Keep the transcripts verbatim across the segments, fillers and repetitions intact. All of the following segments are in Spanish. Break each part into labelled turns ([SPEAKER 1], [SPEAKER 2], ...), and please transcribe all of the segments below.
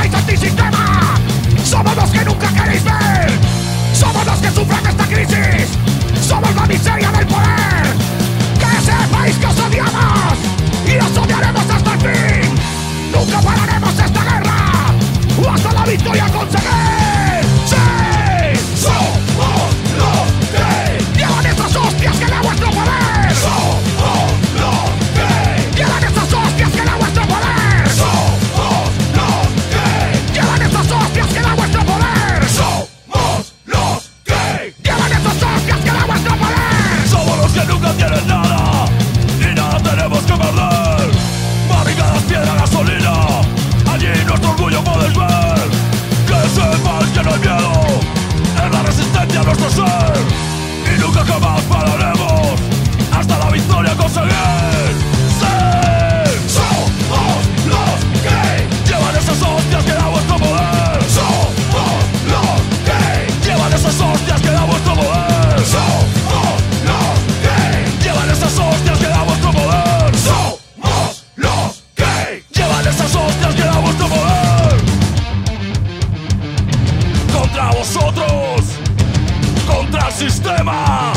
[SPEAKER 1] estáis antisistema. Somos los que nunca queréis ver. Somos los que sufren esta crisis. Somos la miseria del poder. Que sepáis que os odiamos y os odiaremos hasta el fin. Nunca pararemos esta guerra o hasta la victoria conseguir. ¡Sí! Somos los que llevan esas hostias que da vuestro poder. Somos los que llevan esas hostias que da vuestro poder. Somos los que llevan esas hostias que da vuestro poder. Somos los que llevan esas hostias que da vuestro poder.
[SPEAKER 2] Somos los que nunca tienen nada y nada tenemos que perder. Barricadas, piedra, gasolina, allí nuestro orgullo podéis ver. Que sepáis que no hay miedo, es la resistencia a nuestro ser. Y nunca jamás pararemos hasta la victoria conseguir. ¡Sí!
[SPEAKER 1] Somos los que
[SPEAKER 2] Llevan esas hostias que da vuestro poder.
[SPEAKER 1] Somos los que
[SPEAKER 2] Llevan esas hostias que da vuestro poder.
[SPEAKER 1] Somos los que
[SPEAKER 2] Llevan esas hostias que da vuestro poder.
[SPEAKER 1] Somos los que
[SPEAKER 2] Llevan esas hostias que da vuestro poder. Contra vosotros, contra el sistema.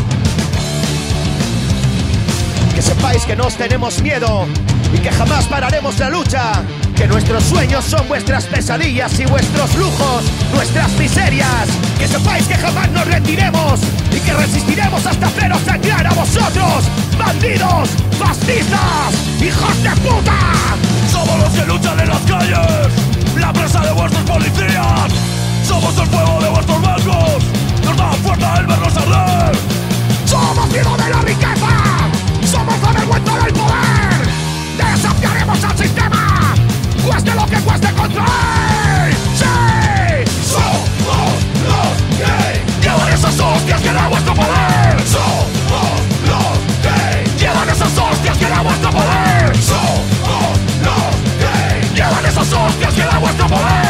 [SPEAKER 3] Que sepáis que no os tenemos miedo y que jamás pararemos la lucha. Que nuestros sueños son vuestras pesadillas y vuestros lujos, nuestras miserias. Que sepáis que jamás nos rendiremos y que resistiremos hasta haceros sangrar a vosotros, bandidos, fascistas, hijos de puta.
[SPEAKER 2] Somos los que luchan en las calles, la presa de vuestros policías. Somos el fuego de vuestros bancos, nos da fuerza el vernos arder.
[SPEAKER 1] somos miedo de la riqueza. Somos la vergüenza del poder. Desafiaremos al sistema, cueste lo que cueste contra él. ¡Sí! Somos los que
[SPEAKER 2] Llevan esas hostias que da vuestro poder.
[SPEAKER 1] Somos los que
[SPEAKER 2] Llevan esas hostias que da vuestro poder.
[SPEAKER 1] Somos los que
[SPEAKER 2] Llevan esas hostias que da vuestro poder.